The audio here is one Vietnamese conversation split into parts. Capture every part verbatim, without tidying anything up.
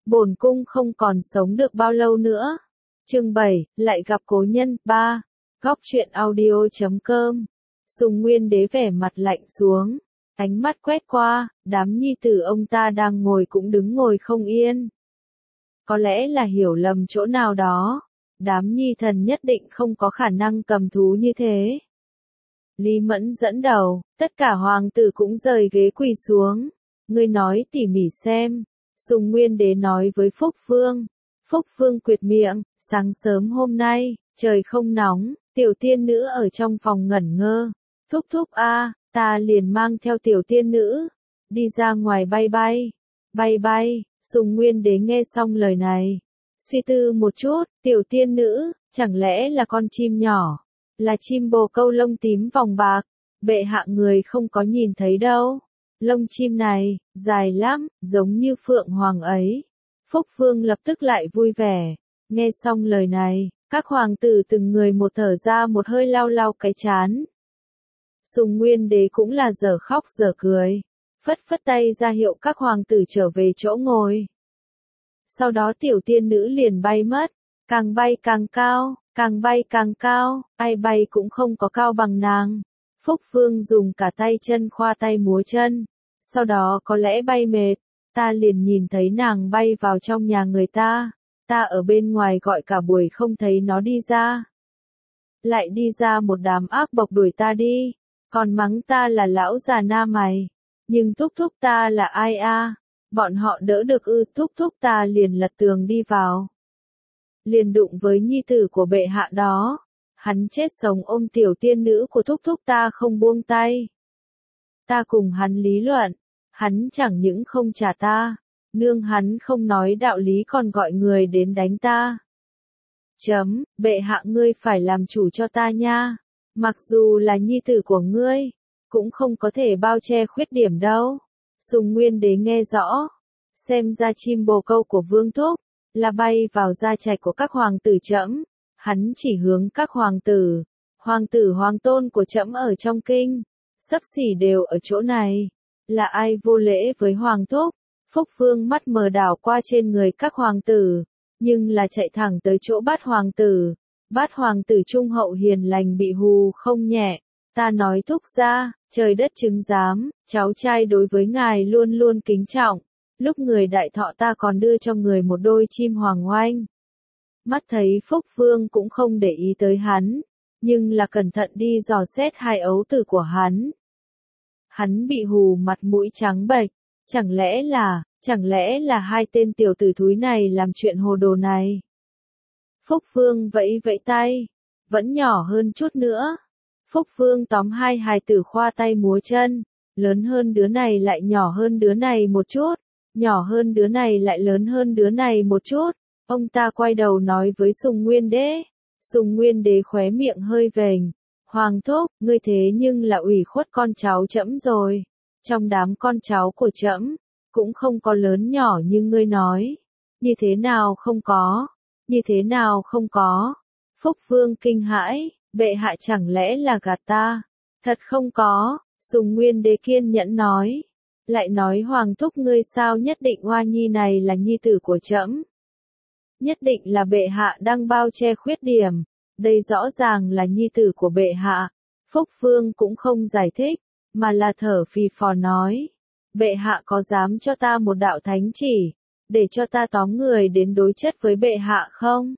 bổn cung không còn sống được bao lâu nữa. Chương bảy, lại gặp cố nhân, ba. Góc truyện audio chấm com. Sùng Nguyên Đế vẻ mặt lạnh xuống, ánh mắt quét qua, đám nhi tử ông ta đang ngồi cũng đứng ngồi không yên. Có lẽ là hiểu lầm chỗ nào đó, đám nhi thần nhất định không có khả năng cầm thú như thế. Lý Mẫn dẫn đầu, tất cả hoàng tử cũng rời ghế quỳ xuống. Ngươi nói tỉ mỉ xem. Sùng Nguyên Đế nói với Phúc Vương. Phúc Vương quyệt miệng, sáng sớm hôm nay, trời không nóng, tiểu tiên nữ ở trong phòng ngẩn ngơ. Thúc thúc a, ta liền mang theo tiểu tiên nữ, đi ra ngoài bay bay. Bay bay, Sùng Nguyên Đế nghe xong lời này. Suy tư một chút, tiểu tiên nữ, chẳng lẽ là con chim nhỏ, là chim bồ câu lông tím vòng bạc, bệ hạ người không có nhìn thấy đâu. Lông chim này, dài lắm, giống như phượng hoàng ấy. Phúc Vương lập tức lại vui vẻ. Nghe xong lời này, các hoàng tử từng người một thở ra một hơi lau lau cái chán. Sùng Nguyên Đế cũng là dở khóc dở cười, phất phất tay ra hiệu các hoàng tử trở về chỗ ngồi. Sau đó tiểu tiên nữ liền bay mất, càng bay càng cao, càng bay càng cao, ai bay cũng không có cao bằng nàng. Phúc Vương dùng cả tay chân khoa tay múa chân, sau đó có lẽ bay mệt, ta liền nhìn thấy nàng bay vào trong nhà người ta, ta ở bên ngoài gọi cả buổi không thấy nó đi ra. Lại đi ra một đám ác bộc đuổi ta đi, còn mắng ta là lão già na mày, nhưng thúc thúc ta là ai a? Bọn họ đỡ được ư? Thúc thúc ta liền lật tường đi vào, liền đụng với nhi tử của bệ hạ đó. Hắn chết sống ôm tiểu tiên nữ của thúc thúc ta không buông tay. Ta cùng hắn lý luận, hắn chẳng những không trả ta, nương hắn không nói đạo lý còn gọi người đến đánh ta. Chấm, bệ hạ ngươi phải làm chủ cho ta nha, mặc dù là nhi tử của ngươi, cũng không có thể bao che khuyết điểm đâu. Sùng Nguyên Đế nghe rõ, xem ra chim bồ câu của Vương Thúc, là bay vào gia trạch của các hoàng tử trẫm. Hắn chỉ hướng các hoàng tử, hoàng tử hoàng tôn của trẫm ở trong kinh, xấp xỉ đều ở chỗ này. Là ai vô lễ với hoàng thúc? Phúc Vương mắt mờ đảo qua trên người các hoàng tử, nhưng là chạy thẳng tới chỗ Bát hoàng tử. Bát hoàng tử trung hậu hiền lành bị hù không nhẹ. Ta nói thúc ra, trời đất chứng giám, cháu trai đối với ngài luôn luôn kính trọng. Lúc người đại thọ ta còn đưa cho người một đôi chim hoàng oanh. Mắt thấy Phúc Vương cũng không để ý tới hắn, nhưng là cẩn thận đi dò xét hai ấu tử của hắn. Hắn bị hù mặt mũi trắng bệch, chẳng lẽ là, chẳng lẽ là hai tên tiểu tử thúi này làm chuyện hồ đồ này. Phúc Vương vẫy vẫy tay, vẫn nhỏ hơn chút nữa. Phúc Vương tóm hai hài tử khoa tay múa chân, lớn hơn đứa này lại nhỏ hơn đứa này một chút, nhỏ hơn đứa này lại lớn hơn đứa này một chút. Ông ta quay đầu nói với Sùng Nguyên Đế. Sùng Nguyên Đế khóe miệng hơi vểnh. Hoàng thúc, ngươi thế nhưng là ủy khuất con cháu trẫm rồi. Trong đám con cháu của trẫm, cũng không có lớn nhỏ như ngươi nói. Như thế nào không có? Như thế nào không có? Phúc Vương kinh hãi, bệ hạ chẳng lẽ là gạt ta? Thật không có, Sùng Nguyên Đế kiên nhẫn nói. Lại nói hoàng thúc ngươi sao nhất định Hoa Nhi này là nhi tử của trẫm? Nhất định là bệ hạ đang bao che khuyết điểm, đây rõ ràng là nhi tử của bệ hạ. Phúc Vương cũng không giải thích, mà là thở phì phò nói, bệ hạ có dám cho ta một đạo thánh chỉ, để cho ta tóm người đến đối chất với bệ hạ không?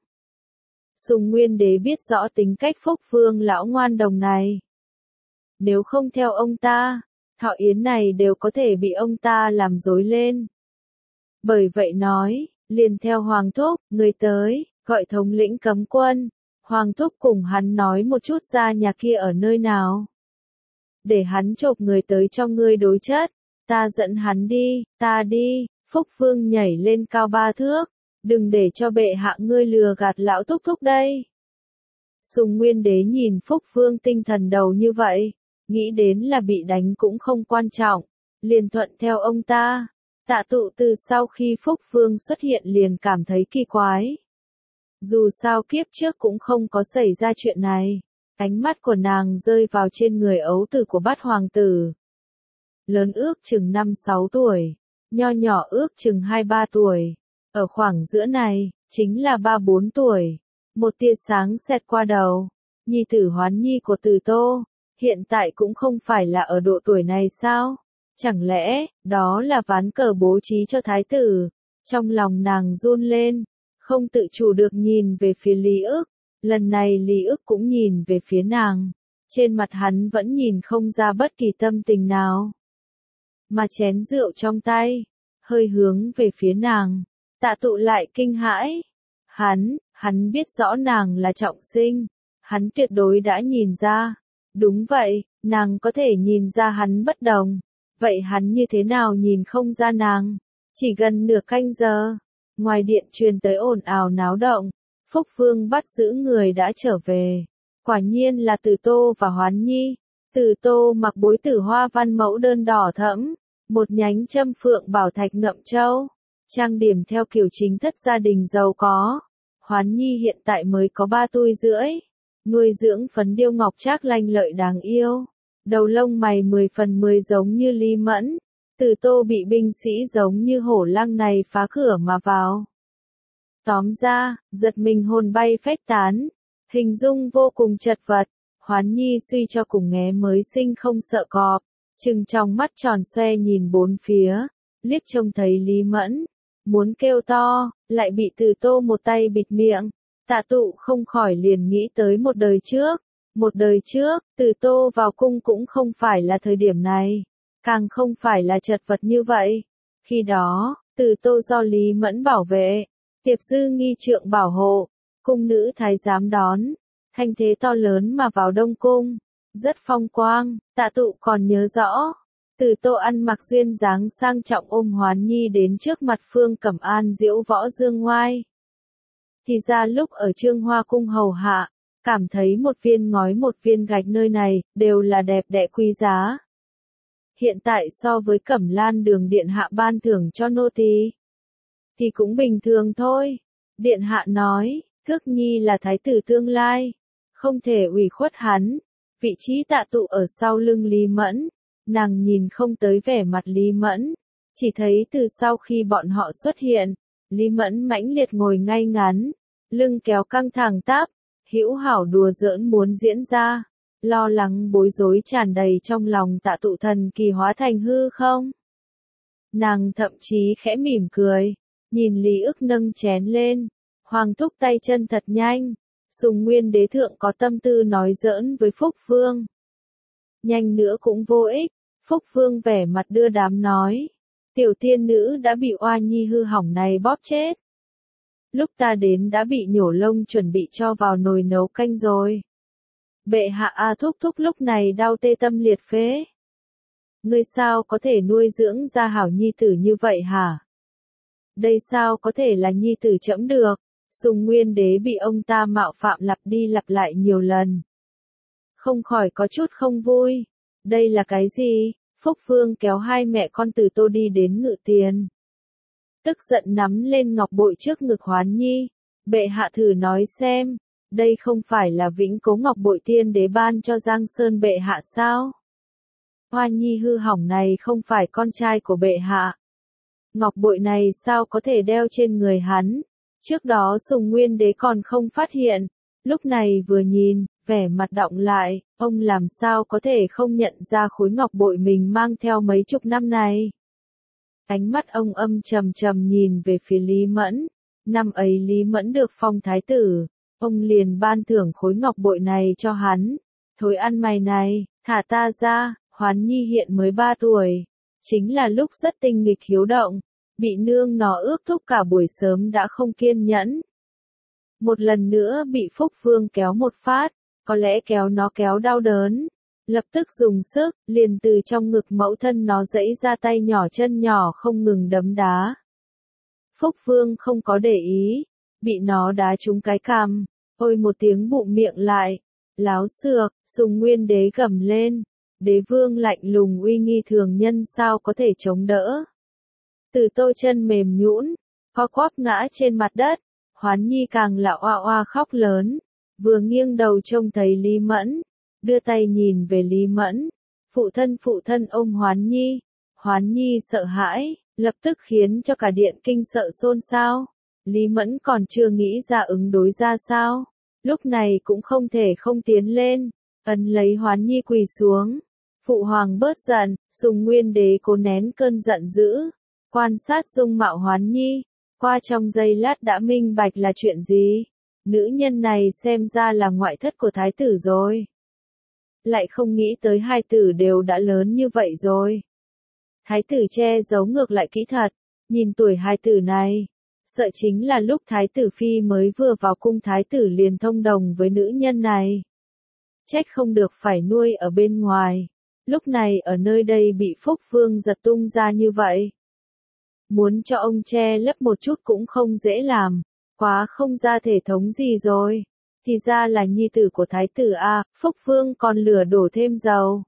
Sùng Nguyên Đế biết rõ tính cách Phúc Vương lão ngoan đồng này. Nếu không theo ông ta, thọ yến này đều có thể bị ông ta làm rối lên. Bởi vậy nói, liền theo Hoàng thúc, người tới, gọi thống lĩnh cấm quân. Hoàng thúc cùng hắn nói một chút ra nhà kia ở nơi nào. Để hắn chộp người tới cho ngươi đối chất, ta dẫn hắn đi, ta đi. Phúc Vương nhảy lên cao ba thước, đừng để cho bệ hạ ngươi lừa gạt lão thúc thúc đây. Sùng Nguyên Đế nhìn Phúc Vương tinh thần đầu như vậy, nghĩ đến là bị đánh cũng không quan trọng, liền thuận theo ông ta. Tạ Tụ từ sau khi Phúc Vương xuất hiện liền cảm thấy kỳ quái. Dù sao kiếp trước cũng không có xảy ra chuyện này. Ánh mắt của nàng rơi vào trên người ấu tử của Bát hoàng tử. Lớn ước chừng năm sáu tuổi, nho nhỏ ước chừng hai ba tuổi. Ở khoảng giữa này, chính là ba bốn tuổi. Một tia sáng xẹt qua đầu. Nhi tử Hoán Nhi của Từ Tô, hiện tại cũng không phải là ở độ tuổi này sao? Chẳng lẽ, đó là ván cờ bố trí cho thái tử? Trong lòng nàng run lên, không tự chủ được nhìn về phía Lý Ức. Lần này Lý Ức cũng nhìn về phía nàng. Trên mặt hắn vẫn nhìn không ra bất kỳ tâm tình nào. Mà chén rượu trong tay, hơi hướng về phía nàng. Tạ Tụ lại kinh hãi. Hắn, hắn biết rõ nàng là trọng sinh. Hắn tuyệt đối đã nhìn ra. Đúng vậy, nàng có thể nhìn ra hắn bất đồng. Vậy hắn như thế nào nhìn không ra nàng? Chỉ gần nửa canh giờ, ngoài điện truyền tới ồn ào náo động. Phúc Vương bắt giữ người đã trở về. Quả nhiên là Từ Tô và Hoán Nhi. Từ Tô mặc bối tử hoa văn mẫu đơn đỏ thẫm, một nhánh châm phượng bảo thạch ngậm châu, trang điểm theo kiểu chính thất gia đình giàu có. Hoán Nhi hiện tại mới có ba tuổi rưỡi, nuôi dưỡng phấn điêu ngọc trác lanh lợi đáng yêu, đầu lông mày mười phần mười giống như Lý Mẫn. Từ Tô bị binh sĩ giống như hổ lăng này phá cửa mà vào. Tóm ra, giật mình hồn bay phách tán, hình dung vô cùng chật vật. Hoán Nhi suy cho cùng nghé mới sinh không sợ cọp, trừng trong mắt tròn xoe nhìn bốn phía, liếc trông thấy Lý Mẫn, muốn kêu to, lại bị Từ Tô một tay bịt miệng. Tạ Tụ không khỏi liền nghĩ tới một đời trước, một đời trước, Từ Tô vào cung cũng không phải là thời điểm này, càng không phải là chật vật như vậy. Khi đó, Từ Tô do Lý Mẫn bảo vệ, Tiệp Dư nghi trượng bảo hộ, cung nữ thái giám đón, thanh thế to lớn mà vào Đông Cung, rất phong quang. Tạ Tụ còn nhớ rõ, Từ Tô ăn mặc duyên dáng sang trọng ôm Hoán Nhi đến trước mặt Phương Cẩm An diễu võ dương ngoai. Thì ra lúc ở Trương Hoa cung hầu hạ, cảm thấy một viên ngói một viên gạch nơi này, đều là đẹp đẽ quý giá. Hiện tại so với Cẩm Lan Đường điện hạ ban thưởng cho nô tỳ, thì cũng bình thường thôi. Điện hạ nói, Thước Nhi là thái tử tương lai, không thể ủy khuất hắn. Vị trí Tạ Tụ ở sau lưng Lý Mẫn, nàng nhìn không tới vẻ mặt Lý Mẫn, chỉ thấy từ sau khi bọn họ xuất hiện, Lý Mẫn mãnh liệt ngồi ngay ngắn, lưng kéo căng thẳng tắp, hữu hảo đùa giỡn muốn diễn ra, lo lắng bối rối tràn đầy trong lòng Tạ Tụ thần kỳ hóa thành hư không. Nàng thậm chí khẽ mỉm cười, nhìn Lý Ức nâng chén lên, Hoàng thúc tay chân thật nhanh. Sùng Nguyên đế thượng có tâm tư nói giỡn với Phúc Vương. Nhanh nữa cũng vô ích. Phúc Vương vẻ mặt đưa đám nói, tiểu tiên nữ đã bị oa nhi hư hỏng này bóp chết. Lúc ta đến đã bị nhổ lông chuẩn bị cho vào nồi nấu canh rồi. Bệ hạ a thúc thúc lúc này đau tê tâm liệt phế. Ngươi sao có thể nuôi dưỡng ra hảo nhi tử như vậy hả? Đây sao có thể là nhi tử trẫm được? Sùng Nguyên đế bị ông ta mạo phạm lặp đi lặp lại nhiều lần. Không khỏi có chút không vui. Đây là cái gì? Phúc Vương kéo hai mẹ con Từ Tô đi đến ngự tiền. Tức giận nắm lên ngọc bội trước ngực Hoán Nhi. Bệ hạ thử nói xem, đây không phải là vĩnh cố ngọc bội tiên đế ban cho Giang Sơn bệ hạ sao? Hoa Nhi hư hỏng này không phải con trai của bệ hạ. Ngọc bội này sao có thể đeo trên người hắn? Trước đó Sùng Nguyên đế còn không phát hiện, lúc này vừa nhìn, vẻ mặt đọng lại, ông làm sao có thể không nhận ra khối ngọc bội mình mang theo mấy chục năm này. Ánh mắt ông âm trầm trầm nhìn về phía Lý Mẫn, năm ấy Lý Mẫn được phong thái tử, ông liền ban thưởng khối ngọc bội này cho hắn. Thối ăn mày này, thả ta ra. Hoán Nhi hiện mới ba tuổi, chính là lúc rất tinh nghịch hiếu động. Bị nương nó ước thúc cả buổi sớm đã không kiên nhẫn. Một lần nữa bị Phúc Vương kéo một phát, có lẽ kéo nó kéo đau đớn. Lập tức dùng sức, liền từ trong ngực mẫu thân nó giãy ra tay nhỏ chân nhỏ không ngừng đấm đá. Phúc Vương không có để ý, bị nó đá trúng cái cằm, ôi một tiếng bụm miệng lại. Láo xược, Sùng Nguyên đế gầm lên. Đế vương lạnh lùng uy nghi thường nhân sao có thể chống đỡ. Từ Tô chân mềm nhũn, co quắp ngã trên mặt đất. Hoán Nhi càng là oa oa khóc lớn, vừa nghiêng đầu trông thấy Lý Mẫn, đưa tay nhìn về Lý Mẫn. Phụ thân phụ thân ôm Hoán Nhi. Hoán Nhi sợ hãi, lập tức khiến cho cả điện kinh sợ xôn xao. Lý Mẫn còn chưa nghĩ ra ứng đối ra sao, lúc này cũng không thể không tiến lên, ấn lấy Hoán Nhi quỳ xuống. Phụ hoàng bớt giận, Sùng Nguyên Đế cố nén cơn giận dữ, quan sát dung mạo Hoán Nhi, qua trong giây lát đã minh bạch là chuyện gì. Nữ nhân này xem ra là ngoại thất của thái tử rồi. Lại không nghĩ tới hai tử đều đã lớn như vậy rồi. Thái tử che giấu ngược lại kỹ thật, nhìn tuổi hai tử này, sợ chính là lúc thái tử phi mới vừa vào cung thái tử liền thông đồng với nữ nhân này. Trách không được phải nuôi ở bên ngoài, lúc này ở nơi đây bị Phúc Vương giật tung ra như vậy. Muốn cho ông che lấp một chút cũng không dễ làm, quá không ra thể thống gì rồi. Thì ra là nhi tử của thái tử a, Phúc Vương còn lửa đổ thêm dầu.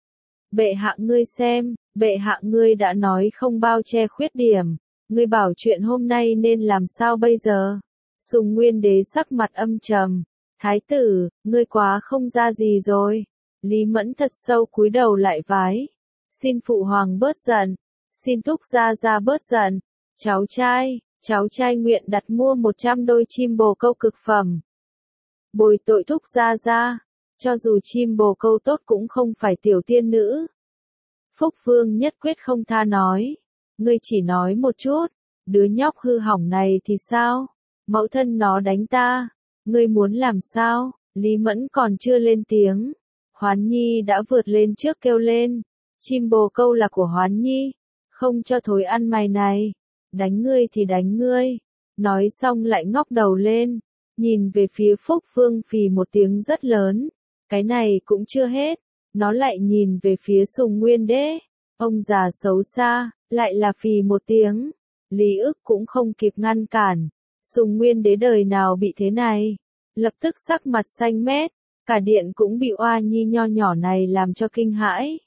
Bệ hạ ngươi xem, bệ hạ ngươi đã nói không bao che khuyết điểm, ngươi bảo chuyện hôm nay nên làm sao bây giờ? Sùng Nguyên Đế sắc mặt âm trầm, thái tử, ngươi quá không ra gì rồi. Lý Mẫn thật sâu cúi đầu lại vái, xin phụ hoàng bớt giận, xin thúc gia gia bớt giận, cháu trai, cháu trai nguyện đặt mua một trăm đôi chim bồ câu cực phẩm. Bồi tội thúc gia gia, cho dù chim bồ câu tốt cũng không phải tiểu tiên nữ. Phúc Vương nhất quyết không tha nói, ngươi chỉ nói một chút, đứa nhóc hư hỏng này thì sao? Mẫu thân nó đánh ta, ngươi muốn làm sao? Lý Mẫn còn chưa lên tiếng, Hoán Nhi đã vượt lên trước kêu lên, chim bồ câu là của Hoán Nhi, không cho thối ăn mày này, đánh ngươi thì đánh ngươi. Nói xong lại ngóc đầu lên, nhìn về phía Phúc Vương phì một tiếng rất lớn, cái này cũng chưa hết, nó lại nhìn về phía Sùng Nguyên Đế, ông già xấu xa, lại là phì một tiếng, Lý Ức cũng không kịp ngăn cản, Sùng Nguyên Đế đời nào bị thế này, lập tức sắc mặt xanh mét, cả điện cũng bị oa nhi nho nhỏ này làm cho kinh hãi.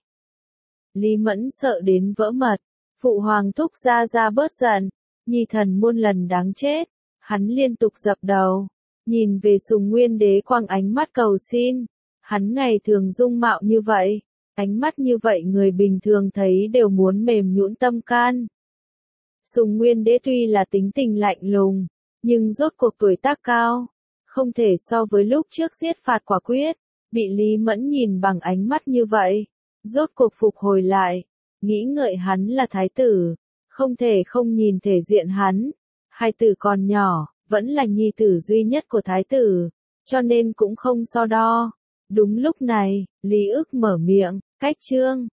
Lý Mẫn sợ đến vỡ mật, phụ hoàng thúc gia gia bớt giận, nhi thần muôn lần đáng chết, hắn liên tục dập đầu, nhìn về Sùng Nguyên Đế quăng ánh mắt cầu xin, hắn ngày thường dung mạo như vậy, ánh mắt như vậy người bình thường thấy đều muốn mềm nhũn tâm can. Sùng Nguyên Đế tuy là tính tình lạnh lùng, nhưng rốt cuộc tuổi tác cao, không thể so với lúc trước giết phạt quả quyết, bị Lý Mẫn nhìn bằng ánh mắt như vậy, rốt cuộc phục hồi lại, nghĩ ngợi hắn là thái tử, không thể không nhìn thể diện hắn, hai tử còn nhỏ, vẫn là nhi tử duy nhất của thái tử, cho nên cũng không so đo. Đúng lúc này, Lý Ức mở miệng, cách trương.